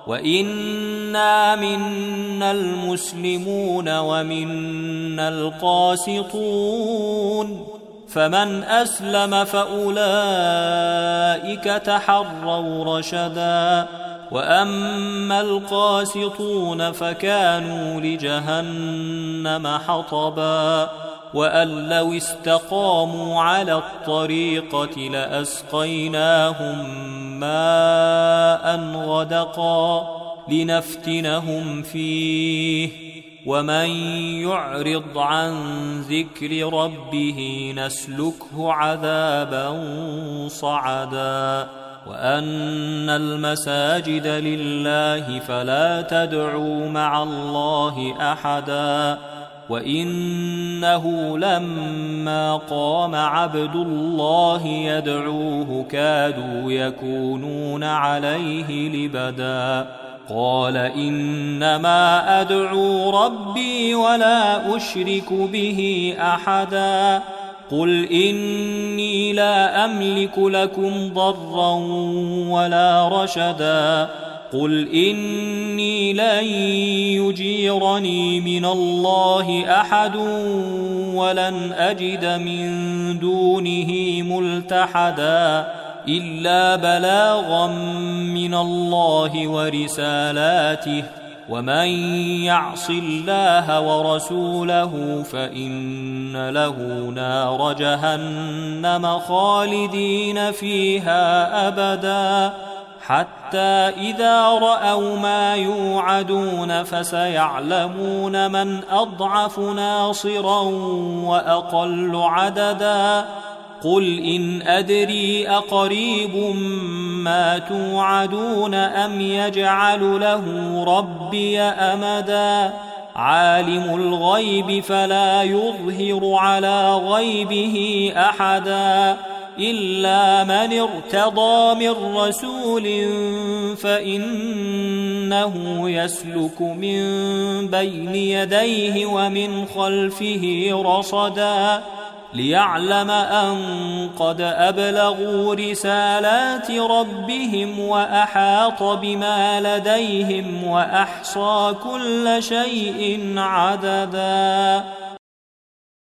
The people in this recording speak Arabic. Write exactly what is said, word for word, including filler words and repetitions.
وإنا منا المسلمون ومنا القاسطون فمن أسلم فأولئك تحروا رشدا وأما القاسطون فكانوا لجهنم حطبا وأن لو استقاموا على الطريقة لأسقيناهم ماء غدقا لنفتنهم فيه ومن يعرض عن ذكر ربه نسلكه عذابا صعدا وأن المساجد لله فلا تدعوا مع الله أحدا وإنه لما قام عبد الله يدعوه كادوا يكونون عليه لبدا قال إنما أدعو ربي ولا أشرك به أحدا قل إني لا أملك لكم ضرا ولا رشدا قل إني لن يجيرني من الله أحد ولن أجد من دونه ملتحدا إلا بلاغا من الله ورسالاته ومن يعص الله ورسوله فإن له نار جهنم خالدين فيها أبدا حتى إذا رأوا ما يوعدون فسيعلمون من أضعف ناصرا وأقل عددا قل إن أدري أقريب ما توعدون أم يجعل له ربي أمدا عالم الغيب فلا يظهر على غيبه أحدا إلا من ارتضى من رسول فإنه يسلك من بين يديه ومن خلفه رصدا ليعلم أن قد أبلغوا رسالات ربهم وأحاط بما لديهم وأحصى كل شيء عددا.